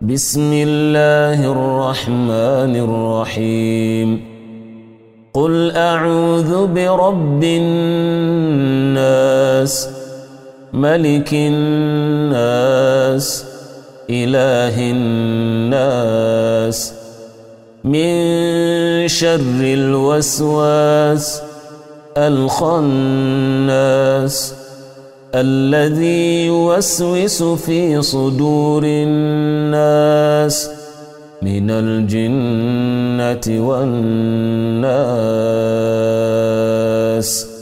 بسم الله الرحمن الرحيم قل أعوذ برب الناس ملك الناس إله الناس من شر الوسواس الخناس الذي يوسوس في صدور الناس من الجنة والناس.